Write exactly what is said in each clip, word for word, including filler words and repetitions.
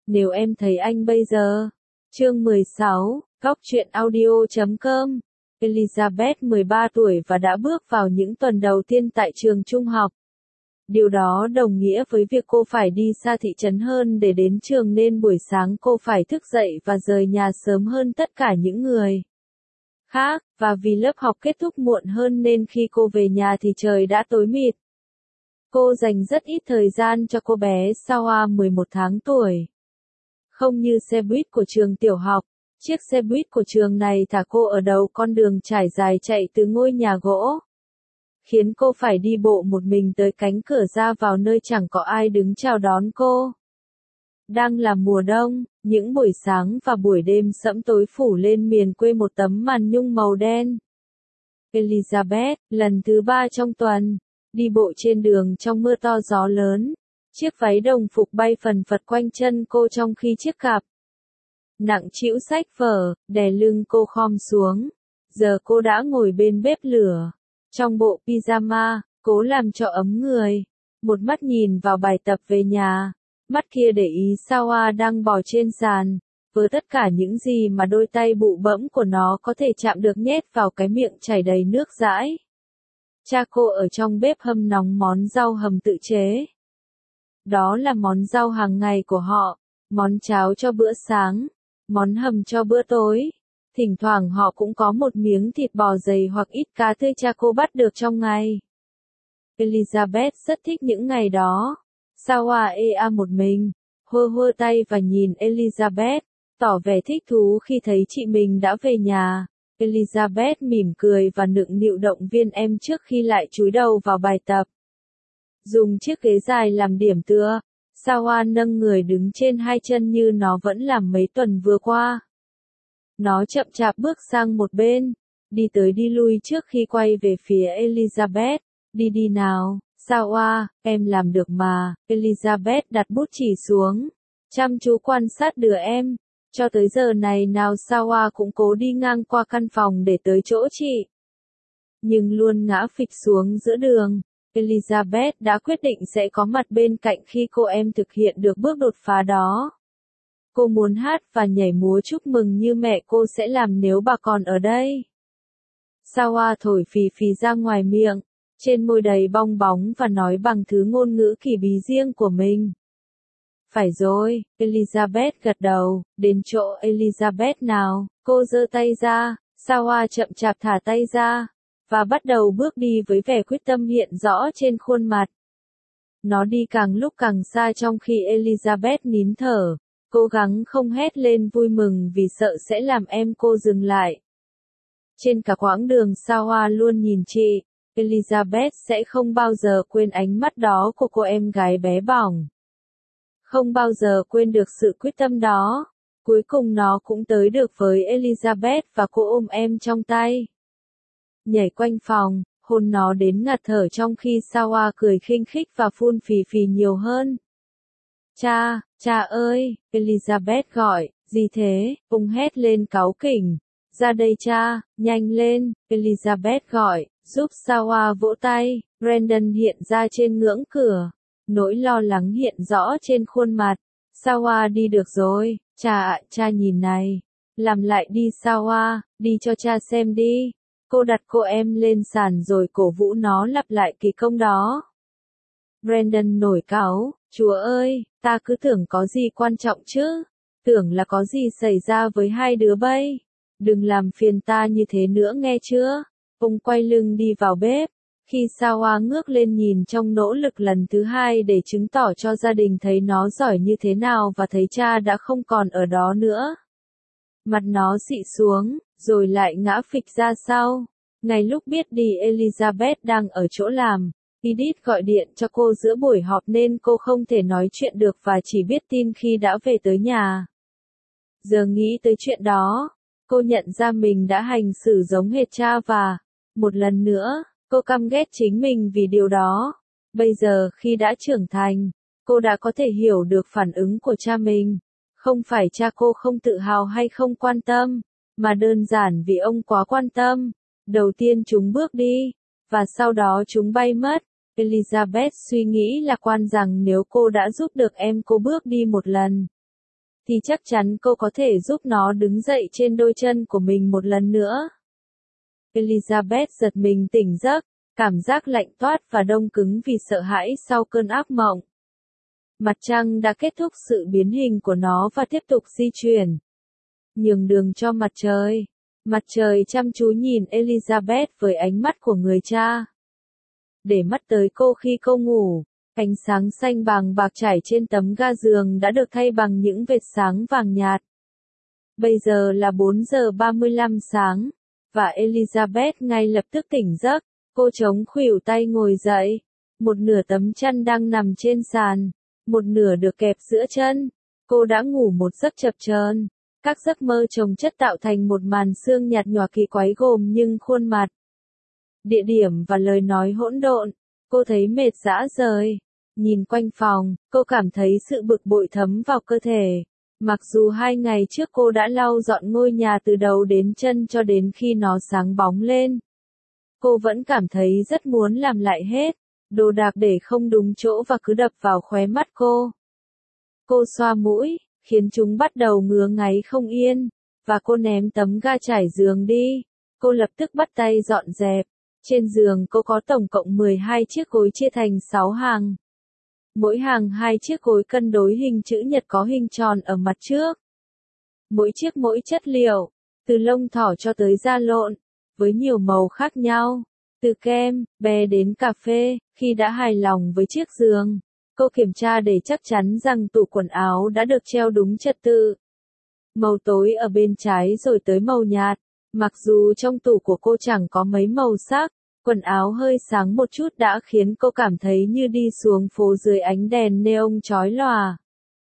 nếu em thấy anh bây giờ. Chương mười sáu, Góc truyện audio chấm com. Elizabeth mười ba tuổi và đã bước vào những tuần đầu tiên tại trường trung học. Điều đó đồng nghĩa với việc cô phải đi xa thị trấn hơn để đến trường, nên buổi sáng cô phải thức dậy và rời nhà sớm hơn tất cả những người khác, và vì lớp học kết thúc muộn hơn nên khi cô về nhà thì trời đã tối mịt. Cô dành rất ít thời gian cho cô bé Sawa mười một tháng tuổi. Không như xe buýt của trường tiểu học, chiếc xe buýt của trường này thả cô ở đầu con đường trải dài chạy từ ngôi nhà gỗ, khiến cô phải đi bộ một mình tới cánh cửa ra vào nơi chẳng có ai đứng chào đón cô. Đang là mùa đông, những buổi sáng và buổi đêm sẫm tối phủ lên miền quê một tấm màn nhung màu đen. Elizabeth, lần thứ ba trong tuần, đi bộ trên đường trong mưa to gió lớn. Chiếc váy đồng phục bay phần phật quanh chân cô trong khi chiếc cặp nặng trĩu sách vở, đè lưng cô khom xuống. Giờ cô đã ngồi bên bếp lửa, trong bộ pyjama, cố làm cho ấm người. Một mắt nhìn vào bài tập về nhà, mắt kia để ý Sawa đang bò trên sàn, với tất cả những gì mà đôi tay bụ bẫm của nó có thể chạm được nhét vào cái miệng chảy đầy nước dãi. Cha cô ở trong bếp hâm nóng món rau hầm tự chế. Đó là món rau hàng ngày của họ, món cháo cho bữa sáng, món hầm cho bữa tối. Thỉnh thoảng họ cũng có một miếng thịt bò dày hoặc ít cá tươi cha cô bắt được trong ngày. Elizabeth rất thích những ngày đó. Sawa ea một mình, hơ hơ tay và nhìn Elizabeth, tỏ vẻ thích thú khi thấy chị mình đã về nhà. Elizabeth mỉm cười và nựng nịu động viên em trước khi lại chúi đầu vào bài tập. Dùng chiếc ghế dài làm điểm tựa, Sawa nâng người đứng trên hai chân như nó vẫn làm mấy tuần vừa qua. Nó chậm chạp bước sang một bên, đi tới đi lui trước khi quay về phía Elizabeth. Đi đi nào, Sawa, em làm được mà. Elizabeth đặt bút chì xuống, chăm chú quan sát đứa em. Cho tới giờ này nào Sawa cũng cố đi ngang qua căn phòng để tới chỗ chị, nhưng luôn ngã phịch xuống giữa đường. Elizabeth đã quyết định sẽ có mặt bên cạnh khi cô em thực hiện được bước đột phá đó. Cô muốn hát và nhảy múa chúc mừng như mẹ cô sẽ làm nếu bà còn ở đây. Sawa thổi phì phì ra ngoài miệng, trên môi đầy bong bóng và nói bằng thứ ngôn ngữ kỳ bí riêng của mình. Phải rồi, Elizabeth gật đầu, đến chỗ Elizabeth nào, cô giơ tay ra, Sawa chậm chạp thả tay ra, và bắt đầu bước đi với vẻ quyết tâm hiện rõ trên khuôn mặt. Nó đi càng lúc càng xa trong khi Elizabeth nín thở, cố gắng không hét lên vui mừng vì sợ sẽ làm em cô dừng lại. Trên cả quãng đường Sawa luôn nhìn chị, Elizabeth sẽ không bao giờ quên ánh mắt đó của cô em gái bé bỏng. Không bao giờ quên được sự quyết tâm đó. Cuối cùng nó cũng tới được với Elizabeth và cô ôm em trong tay. Nhảy quanh phòng, hôn nó đến ngạt thở trong khi Sawa cười khinh khích và phun phì phì nhiều hơn. Cha, cha ơi, Elizabeth gọi, gì thế, ông hét lên cáu kỉnh. Ra đây cha, nhanh lên, Elizabeth gọi, giúp Sawa vỗ tay. Brandon hiện ra trên ngưỡng cửa, nỗi lo lắng hiện rõ trên khuôn mặt. Sawa đi được rồi, cha ạ, cha nhìn này. Làm lại đi Sawa, đi cho cha xem đi. Cô đặt cô em lên sàn rồi cổ vũ nó lặp lại kỳ công đó. Brandon nổi cáu, chúa ơi, ta cứ tưởng có gì quan trọng chứ. Tưởng là có gì xảy ra với hai đứa bay. Đừng làm phiền ta như thế nữa nghe chưa. Ông quay lưng đi vào bếp. Khi Sawa ngước lên nhìn trong nỗ lực lần thứ hai để chứng tỏ cho gia đình thấy nó giỏi như thế nào và thấy cha đã không còn ở đó nữa. Mặt nó xị xuống, rồi lại ngã phịch ra sau. Ngay lúc biết đi Elizabeth đang ở chỗ làm, Edith gọi điện cho cô giữa buổi họp nên cô không thể nói chuyện được và chỉ biết tin khi đã về tới nhà. Giờ nghĩ tới chuyện đó, cô nhận ra mình đã hành xử giống hệt cha và, một lần nữa, cô căm ghét chính mình vì điều đó. Bây giờ khi đã trưởng thành, cô đã có thể hiểu được phản ứng của cha mình. Không phải cha cô không tự hào hay không quan tâm, mà đơn giản vì ông quá quan tâm. Đầu tiên chúng bước đi, và sau đó chúng bay mất. Elizabeth suy nghĩ lạc quan rằng nếu cô đã giúp được em cô bước đi một lần, thì chắc chắn cô có thể giúp nó đứng dậy trên đôi chân của mình một lần nữa. Elizabeth giật mình tỉnh giấc, cảm giác lạnh toát và đông cứng vì sợ hãi sau cơn ác mộng. Mặt trăng đã kết thúc sự biến hình của nó và tiếp tục di chuyển. Nhường đường cho mặt trời. Mặt trời chăm chú nhìn Elizabeth với ánh mắt của người cha. Để mắt tới cô khi cô ngủ, ánh sáng xanh vàng bạc trải trên tấm ga giường đã được thay bằng những vệt sáng vàng nhạt. Bây giờ là bốn giờ ba mươi lăm sáng, và Elizabeth ngay lập tức tỉnh giấc. Cô chống khuỷu tay ngồi dậy. Một nửa tấm chăn đang nằm trên sàn, một nửa được kẹp giữa chân. Cô đã ngủ một giấc chập chờn. Các giấc mơ chồng chất tạo thành một màn sương nhạt nhòa kỳ quái gồm những khuôn mặt, địa điểm và lời nói hỗn độn. Cô thấy mệt rã rời. Nhìn quanh phòng, cô cảm thấy sự bực bội thấm vào cơ thể. Mặc dù hai ngày trước cô đã lau dọn ngôi nhà từ đầu đến chân cho đến khi nó sáng bóng lên, cô vẫn cảm thấy rất muốn làm lại hết đồ đạc để không đúng chỗ và cứ đập vào khóe mắt cô. Cô xoa mũi, khiến chúng bắt đầu ngứa ngáy không yên, và cô ném tấm ga trải giường đi. Cô lập tức bắt tay dọn dẹp. Trên giường cô có tổng cộng mười hai chiếc gối chia thành sáu hàng. Mỗi hàng hai chiếc gối cân đối hình chữ nhật có hình tròn ở mặt trước. Mỗi chiếc mỗi chất liệu, từ lông thỏ cho tới da lộn, với nhiều màu khác nhau, từ kem, be đến cà phê. Khi đã hài lòng với chiếc giường, cô kiểm tra để chắc chắn rằng tủ quần áo đã được treo đúng trật tự. Màu tối ở bên trái rồi tới màu nhạt. Mặc dù trong tủ của cô chẳng có mấy màu sắc, quần áo hơi sáng một chút đã khiến cô cảm thấy như đi xuống phố dưới ánh đèn neon chói lòa.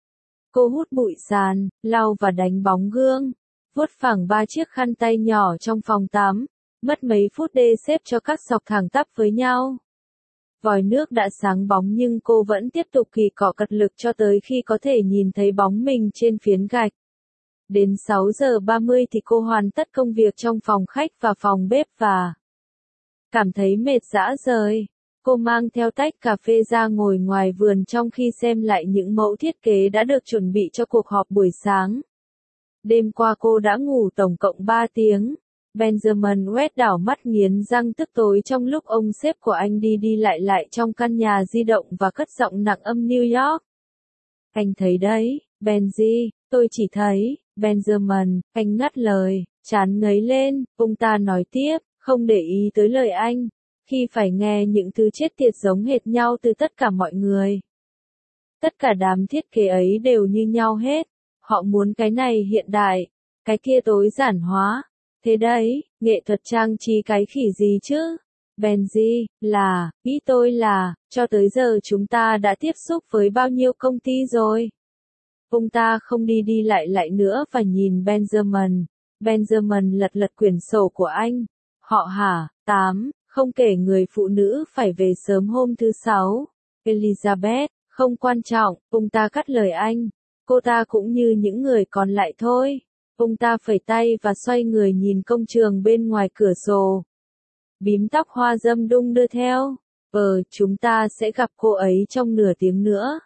Cô hút bụi sàn, lau và đánh bóng gương, vuốt phẳng ba chiếc khăn tay nhỏ trong phòng tắm, mất mấy phút để xếp cho các xọc thẳng tắp với nhau. Vòi nước đã sáng bóng nhưng cô vẫn tiếp tục kỳ cọ cật lực cho tới khi có thể nhìn thấy bóng mình trên phiến gạch. Đến sáu giờ ba mươi thì cô hoàn tất công việc trong phòng khách và phòng bếp và cảm thấy mệt rã rời. Cô mang theo tách cà phê ra ngồi ngoài vườn trong khi xem lại những mẫu thiết kế đã được chuẩn bị cho cuộc họp buổi sáng. Đêm qua cô đã ngủ tổng cộng ba tiếng. Benjamin West đảo mắt nghiến răng tức tối trong lúc ông sếp của anh đi đi lại lại trong căn nhà di động và cất giọng nặng âm New York. Anh thấy đấy, Benji, tôi chỉ thấy. Benjamin, anh ngắt lời, chán ngấy lên. Ông ta nói tiếp, không để ý tới lời anh, khi phải nghe những thứ chết tiệt giống hệt nhau từ tất cả mọi người. Tất cả đám thiết kế ấy đều như nhau hết. Họ muốn cái này hiện đại, cái kia tối giản hóa. Thế đấy, nghệ thuật trang trí cái khỉ gì chứ? Benji, là, ý tôi là, cho tới giờ chúng ta đã tiếp xúc với bao nhiêu công ty rồi? Ông ta không đi đi lại lại nữa và nhìn Benjamin. Benjamin lật lật quyển sổ của anh. Họ hả, tám, không kể người phụ nữ phải về sớm hôm thứ sáu. Elizabeth, không quan trọng, ông ta cắt lời anh. Cô ta cũng như những người còn lại thôi. Ông ta phẩy tay và xoay người nhìn công trường bên ngoài cửa sổ. Bím tóc hoa dâm đung đưa theo. Ờ, chúng ta sẽ gặp cô ấy trong nửa tiếng nữa.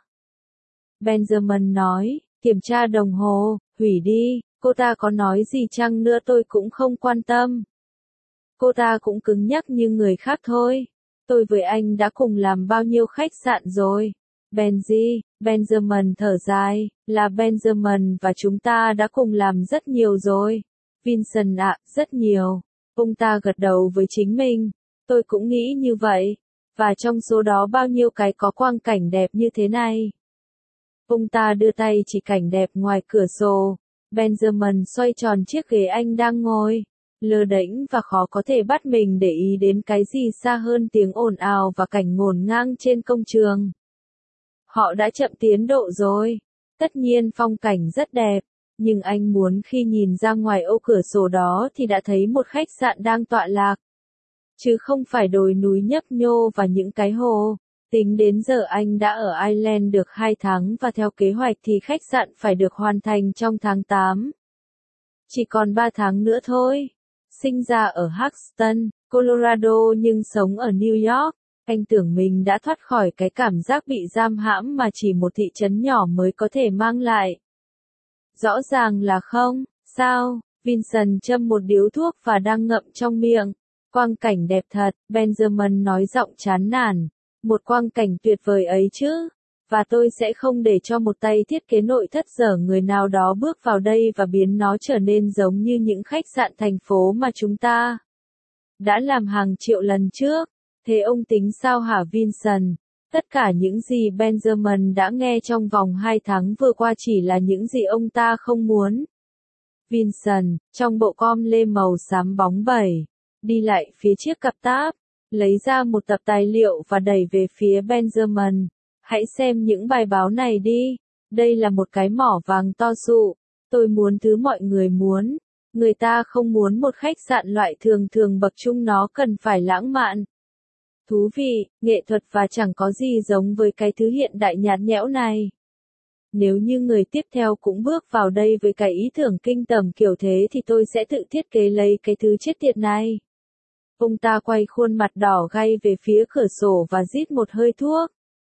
Benjamin nói, kiểm tra đồng hồ, hủy đi, cô ta có nói gì chăng nữa tôi cũng không quan tâm. Cô ta cũng cứng nhắc như người khác thôi. Tôi với anh đã cùng làm bao nhiêu khách sạn rồi. Benji, Benjamin thở dài, là Benjamin và chúng ta đã cùng làm rất nhiều rồi. Vincent ạ, rất nhiều. Ông ta gật đầu với chính mình. Tôi cũng nghĩ như vậy. Và trong số đó bao nhiêu cái có quang cảnh đẹp như thế này. Ông ta đưa tay chỉ cảnh đẹp ngoài cửa sổ. Benjamin xoay tròn chiếc ghế anh đang ngồi, lơ đễnh và khó có thể bắt mình để ý đến cái gì xa hơn tiếng ồn ào và cảnh ngổn ngang trên công trường. Họ đã chậm tiến độ rồi. Tất nhiên phong cảnh rất đẹp, nhưng anh muốn khi nhìn ra ngoài ô cửa sổ đó thì đã thấy một khách sạn đang tọa lạc. Chứ không phải đồi núi nhấp nhô và những cái hồ. Tính đến giờ anh đã ở Ireland được hai tháng và theo kế hoạch thì khách sạn phải được hoàn thành trong tháng tám. Chỉ còn ba tháng nữa thôi. Sinh ra ở Houston, Colorado nhưng sống ở New York, anh tưởng mình đã thoát khỏi cái cảm giác bị giam hãm mà chỉ một thị trấn nhỏ mới có thể mang lại. Rõ ràng là không, sao? Vincent châm một điếu thuốc và đang ngậm trong miệng. Quang cảnh đẹp thật, Benjamin nói giọng chán nản. Một quang cảnh tuyệt vời ấy chứ. Và tôi sẽ không để cho một tay thiết kế nội thất dở người nào đó bước vào đây và biến nó trở nên giống như những khách sạn thành phố mà chúng ta đã làm hàng triệu lần trước. Thế ông tính sao hả Vincent? Tất cả những gì Benjamin đã nghe trong vòng hai tháng vừa qua chỉ là những gì ông ta không muốn. Vincent, trong bộ com lê màu xám bóng bẩy, đi lại phía chiếc cặp táp, lấy ra một tập tài liệu và đẩy về phía Benjamin. Hãy xem những bài báo này đi. Đây là một cái mỏ vàng to sụ. Tôi muốn thứ mọi người muốn. Người ta không muốn một khách sạn loại thường thường bậc trung, nó cần phải lãng mạn, thú vị, nghệ thuật và chẳng có gì giống với cái thứ hiện đại nhạt nhẽo này. Nếu như người tiếp theo cũng bước vào đây với cái ý tưởng kinh tởm kiểu thế thì tôi sẽ tự thiết kế lấy cái thứ chết tiệt này. Ông ta quay khuôn mặt đỏ gay về phía cửa sổ và rít một hơi thuốc.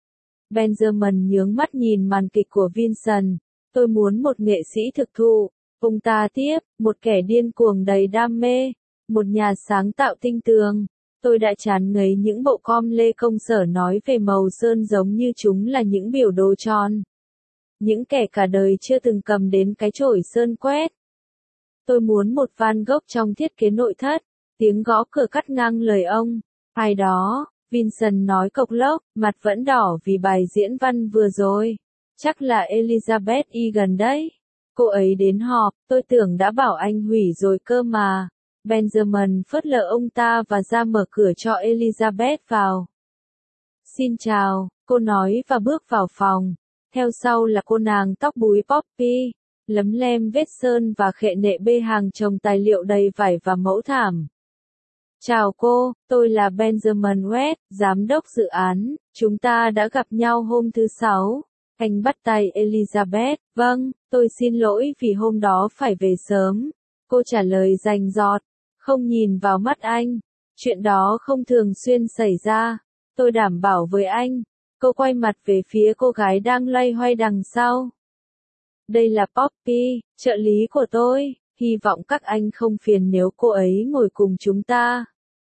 Benjamin nhướng mắt nhìn màn kịch của Vincent. Tôi muốn một nghệ sĩ thực thụ. Ông ta tiếp, một kẻ điên cuồng đầy đam mê, một nhà sáng tạo tinh tường. Tôi đã chán ngấy những bộ com lê công sở nói về màu sơn giống như chúng là những biểu đồ tròn. Những kẻ cả đời chưa từng cầm đến cái chổi sơn quét. Tôi muốn một Van Gogh trong thiết kế nội thất. Tiếng gõ cửa cắt ngang lời ông. Ai đó, Vincent nói cộc lốc, mặt vẫn đỏ vì bài diễn văn vừa rồi. Chắc là Elizabeth Egan đấy. Cô ấy đến họp, tôi tưởng đã bảo anh hủy rồi cơ mà. Benjamin phớt lờ ông ta và ra mở cửa cho Elizabeth vào. Xin chào, cô nói và bước vào phòng. Theo sau là cô nàng tóc búi Poppy, lấm lem vết sơn và khệ nệ bê hàng chồng tài liệu đầy vải và mẫu thảm. Chào cô, tôi là Benjamin West, giám đốc dự án, chúng ta đã gặp nhau hôm thứ Sáu. Anh bắt tay Elizabeth, vâng, tôi xin lỗi vì hôm đó phải về sớm. Cô trả lời rành rọt, không nhìn vào mắt anh. Chuyện đó không thường xuyên xảy ra. Tôi đảm bảo với anh. Cô quay mặt về phía cô gái đang loay hoay đằng sau. Đây là Poppy, trợ lý của tôi. Hy vọng các anh không phiền nếu cô ấy ngồi cùng chúng ta.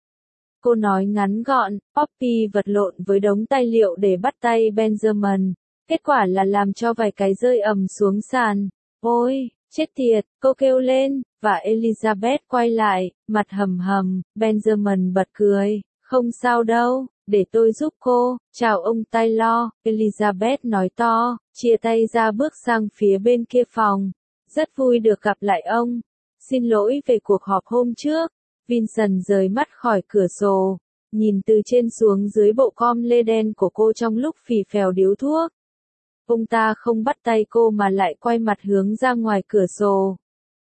Cô nói ngắn gọn, Poppy vật lộn với đống tài liệu để bắt tay Benjamin. Kết quả là làm cho vài cái rơi ầm xuống sàn. Ôi, chết tiệt, cô kêu lên, và Elizabeth quay lại, mặt hầm hầm. Benjamin bật cười, không sao đâu, để tôi giúp cô. Chào ông Taylor, Elizabeth nói to, chia tay ra bước sang phía bên kia phòng. Rất vui được gặp lại ông. Xin lỗi về cuộc họp hôm trước. Vincent rời mắt khỏi cửa sổ, nhìn từ trên xuống dưới bộ com lê đen của cô trong lúc phì phèo điếu thuốc. Ông ta không bắt tay cô mà lại quay mặt hướng ra ngoài cửa sổ.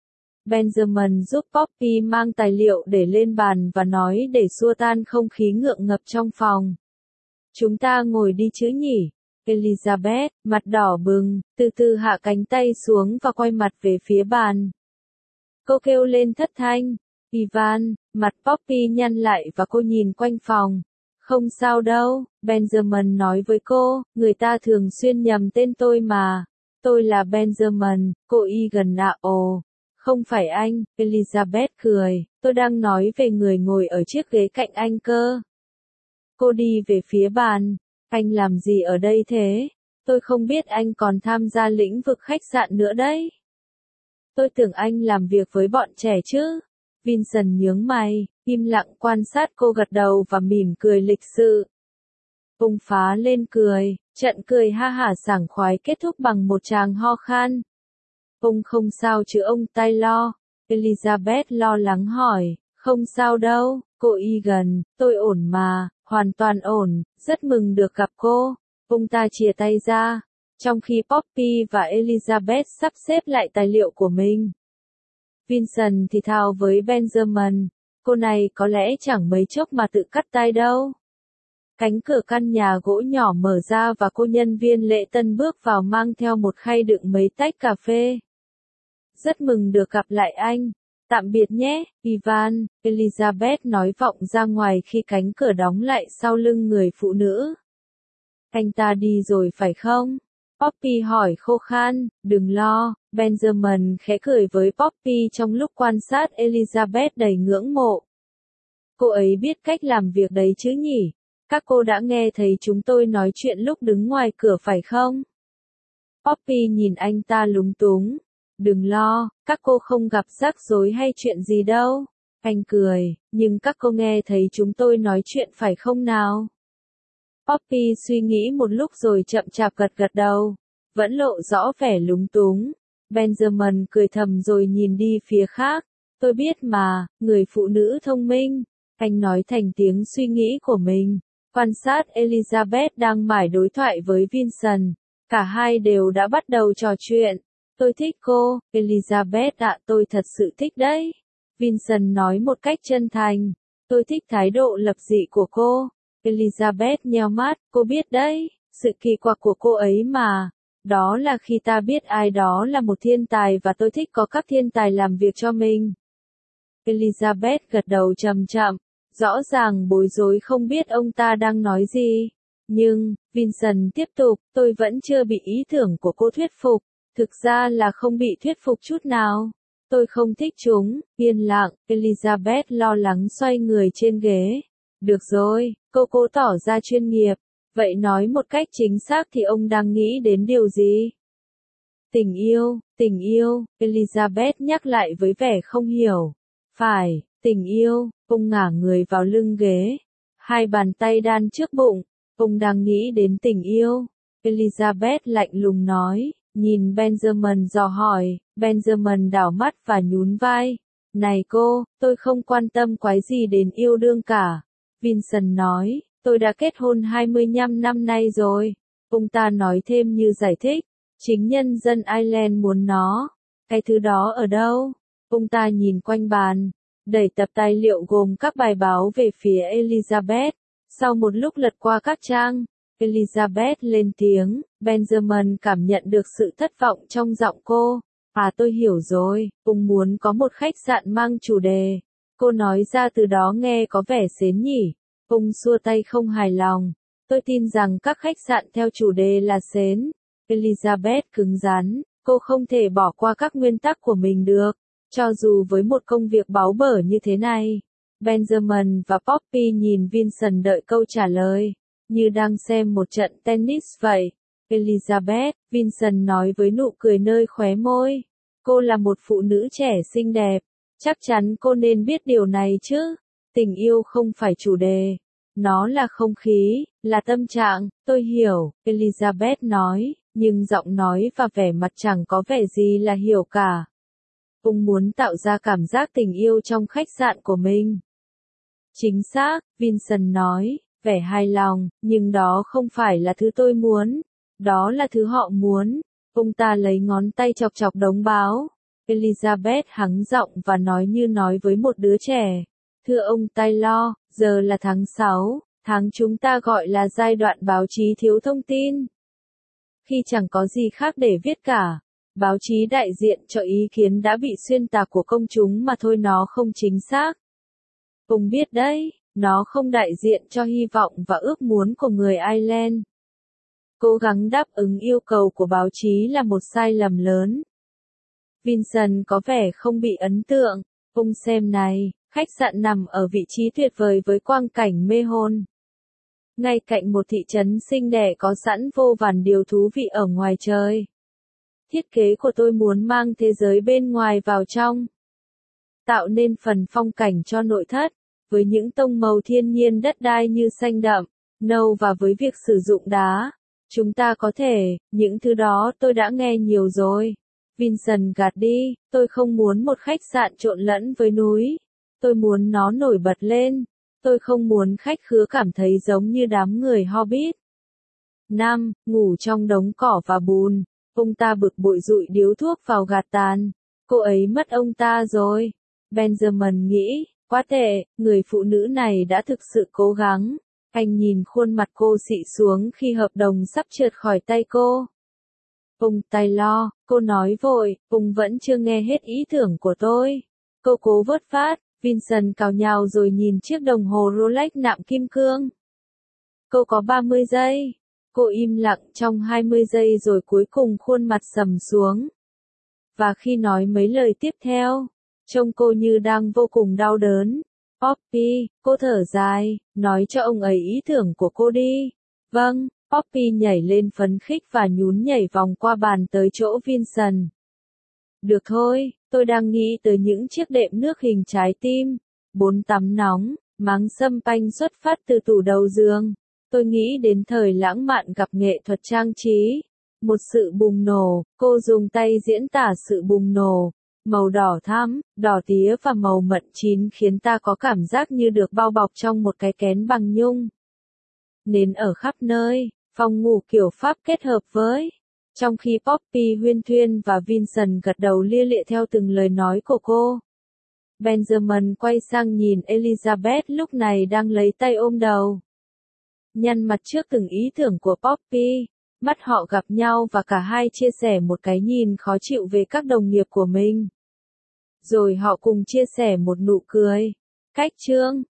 Benjamin giúp Poppy mang tài liệu để lên bàn và nói để xua tan không khí ngượng ngập trong phòng. Chúng ta ngồi đi chứ nhỉ? Elizabeth, mặt đỏ bừng, từ từ hạ cánh tay xuống và quay mặt về phía bàn. Cô kêu lên thất thanh. Ivan, mặt Poppy nhăn lại và cô nhìn quanh phòng. Không sao đâu, Benjamin nói với cô, người ta thường xuyên nhầm tên tôi mà. Tôi là Benjamin, cô Egan ạ. Ồ, không phải anh, Elizabeth cười, tôi đang nói về người ngồi ở chiếc ghế cạnh anh cơ. Cô đi về phía bàn, anh làm gì ở đây thế? Tôi không biết anh còn tham gia lĩnh vực khách sạn nữa đấy. Tôi tưởng anh làm việc với bọn trẻ chứ. Vincent nhướng mày, im lặng quan sát cô gật đầu và mỉm cười lịch sự. Ông phá lên cười, trận cười ha hả sảng khoái kết thúc bằng một tràng ho khan. Ông không sao chứ ông Taylor? Elizabeth lo lắng hỏi, không sao đâu, cô Egan, tôi ổn mà, hoàn toàn ổn, rất mừng được gặp cô. Ông ta chìa tay ra, trong khi Poppy và Elizabeth sắp xếp lại tài liệu của mình. Vincent thì thào với Benjamin, cô này có lẽ chẳng mấy chốc mà tự cắt tay đâu. Cánh cửa căn nhà gỗ nhỏ mở ra và cô nhân viên lễ tân bước vào mang theo một khay đựng mấy tách cà phê. Rất mừng được gặp lại anh. Tạm biệt nhé, Ivan, Elizabeth nói vọng ra ngoài khi cánh cửa đóng lại sau lưng người phụ nữ. Anh ta đi rồi phải không? Poppy hỏi khô khan, đừng lo, Benjamin khẽ cười với Poppy trong lúc quan sát Elizabeth đầy ngưỡng mộ. Cô ấy biết cách làm việc đấy chứ nhỉ? Các cô đã nghe thấy chúng tôi nói chuyện lúc đứng ngoài cửa phải không? Poppy nhìn anh ta lúng túng. Đừng lo, các cô không gặp rắc rối hay chuyện gì đâu. Anh cười, nhưng các cô nghe thấy chúng tôi nói chuyện phải không nào? Poppy suy nghĩ một lúc rồi chậm chạp gật gật đầu, vẫn lộ rõ vẻ lúng túng. Benjamin cười thầm rồi nhìn đi phía khác. Tôi biết mà, người phụ nữ thông minh. Anh nói thành tiếng suy nghĩ của mình. Quan sát Elizabeth đang mải đối thoại với Vincent. Cả hai đều đã bắt đầu trò chuyện. Tôi thích cô, Elizabeth ạ, tôi thật sự thích đấy. Vincent nói một cách chân thành. Tôi thích thái độ lập dị của cô. Elizabeth nheo mắt, cô biết đấy, sự kỳ quặc của cô ấy mà. Đó là khi ta biết ai đó là một thiên tài và tôi thích có các thiên tài làm việc cho mình. Elizabeth gật đầu chậm chậm, rõ ràng bối rối không biết ông ta đang nói gì. Nhưng, Vincent tiếp tục, tôi vẫn chưa bị ý tưởng của cô thuyết phục. Thực ra là không bị thuyết phục chút nào. Tôi không thích chúng. Yên lặng, Elizabeth lo lắng xoay người trên ghế. Được rồi, cô cố tỏ ra chuyên nghiệp. Vậy nói một cách chính xác thì ông đang nghĩ đến điều gì? Tình yêu, tình yêu, Elizabeth nhắc lại với vẻ không hiểu. Phải, tình yêu, ông ngả người vào lưng ghế. Hai bàn tay đan trước bụng, ông đang nghĩ đến tình yêu. Elizabeth lạnh lùng nói, nhìn Benjamin dò hỏi, Benjamin đảo mắt và nhún vai. Này cô, tôi không quan tâm quái gì đến yêu đương cả. Vincent nói, tôi đã kết hôn hai mươi lăm năm nay rồi. Ông ta nói thêm như giải thích, chính nhân dân Ireland muốn nó. Cái thứ đó ở đâu? Ông ta nhìn quanh bàn, đẩy tập tài liệu gồm các bài báo về phía Elizabeth. Sau một lúc lật qua các trang, Elizabeth lên tiếng, Benjamin cảm nhận được sự thất vọng trong giọng cô. À tôi hiểu rồi, ông muốn có một khách sạn mang chủ đề. Cô nói ra từ đó nghe có vẻ sến nhỉ. Ông xua tay không hài lòng. Tôi tin rằng các khách sạn theo chủ đề là sến. Elizabeth cứng rắn, cô không thể bỏ qua các nguyên tắc của mình được. Cho dù với một công việc báu bở như thế này. Benjamin và Poppy nhìn Vincent đợi câu trả lời. Như đang xem một trận tennis vậy. Elizabeth, Vincent nói với nụ cười nơi khóe môi. Cô là một phụ nữ trẻ xinh đẹp. Chắc chắn cô nên biết điều này chứ. Tình yêu không phải chủ đề. Nó là không khí, là tâm trạng, tôi hiểu, Elizabeth nói, nhưng giọng nói và vẻ mặt chẳng có vẻ gì là hiểu cả. Ông muốn tạo ra cảm giác tình yêu trong khách sạn của mình. Chính xác, Vincent nói, vẻ hài lòng, nhưng đó không phải là thứ tôi muốn. Đó là thứ họ muốn. Ông ta lấy ngón tay chọc chọc đống báo. Elizabeth hắng giọng và nói như nói với một đứa trẻ. Thưa ông Taylor, giờ là tháng sáu, tháng chúng ta gọi là giai đoạn báo chí thiếu thông tin. Khi chẳng có gì khác để viết cả, báo chí đại diện cho ý kiến đã bị xuyên tạc của công chúng mà thôi, nó không chính xác. Ông biết đấy, nó không đại diện cho hy vọng và ước muốn của người Ireland. Cố gắng đáp ứng yêu cầu của báo chí là một sai lầm lớn. Vincent có vẻ không bị ấn tượng. Ông xem này, khách sạn nằm ở vị trí tuyệt vời với quang cảnh mê hồn. Ngay cạnh một thị trấn xinh đẹp có sẵn vô vàn điều thú vị ở ngoài trời. Thiết kế của tôi muốn mang thế giới bên ngoài vào trong. Tạo nên phần phong cảnh cho nội thất, với những tông màu thiên nhiên đất đai như xanh đậm, nâu và với việc sử dụng đá. Chúng ta có thể, những thứ đó tôi đã nghe nhiều rồi. Vincent gạt đi, tôi không muốn một khách sạn trộn lẫn với núi. Tôi muốn nó nổi bật lên. Tôi không muốn khách khứa cảm thấy giống như đám người Hobbit. năm. Ngủ trong đống cỏ và bùn. Ông ta bực bội dụi điếu thuốc vào gạt tàn. Cô ấy mất ông ta rồi. Benjamin nghĩ, quá tệ, người phụ nữ này đã thực sự cố gắng. Anh nhìn khuôn mặt cô xị xuống khi hợp đồng sắp trượt khỏi tay cô. Ông Taylor, cô nói vội, ông vẫn chưa nghe hết ý tưởng của tôi. Cô cố vớt phát, Vincent cào nhào rồi nhìn chiếc đồng hồ Rolex nạm kim cương. Cô có ba mươi giây. Cô im lặng trong hai mươi giây rồi cuối cùng khuôn mặt sầm xuống. Và khi nói mấy lời tiếp theo, trông cô như đang vô cùng đau đớn. Poppy, cô thở dài, nói cho ông ấy ý tưởng của cô đi. Vâng, Poppy nhảy lên phấn khích và nhún nhảy vòng qua bàn tới chỗ Vincent. Được thôi, tôi đang nghĩ tới những chiếc đệm nước hình trái tim, bốn tắm nóng, máng sâm panh xuất phát từ tủ đầu giường. Tôi nghĩ đến thời lãng mạn gặp nghệ thuật trang trí. Một sự bùng nổ, cô dùng tay diễn tả sự bùng nổ. Màu đỏ thắm, đỏ tía và màu mận chín khiến ta có cảm giác như được bao bọc trong một cái kén bằng nhung. Nến ở khắp nơi, phòng ngủ kiểu Pháp kết hợp với. Trong khi Poppy huyên thuyên và Vincent gật đầu lia lịa theo từng lời nói của cô. Benjamin quay sang nhìn Elizabeth lúc này đang lấy tay ôm đầu. Nhăn mặt trước từng ý tưởng của Poppy, mắt họ gặp nhau và cả hai chia sẻ một cái nhìn khó chịu về các đồng nghiệp của mình. Rồi họ cùng chia sẻ một nụ cười. Cách chương